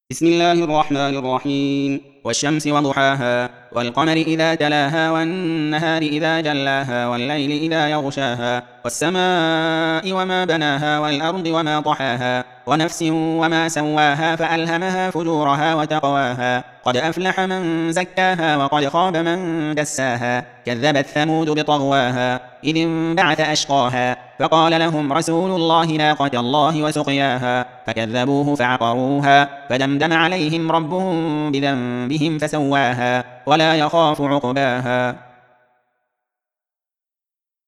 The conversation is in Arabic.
بسم الله الرحمن الرحيم. والشمس وضحاها والقمر إذا تلاها والنهار إذا جلاها والليل إذا يغشاها والسماء وما بناها والأرض وما طحاها ونفس وما سواها فألهمها فجورها وتقواها قد أفلح من زكاها وقد خاب من دساها كذبت ثمود بطغواها إذ انبعث أشقاها فقال لهم رسول الله ناقة الله وسقياها فكذبوه فعقروها فدمدم عليهم ربهم بذنبهم فسواها ولا يخاف عقباها.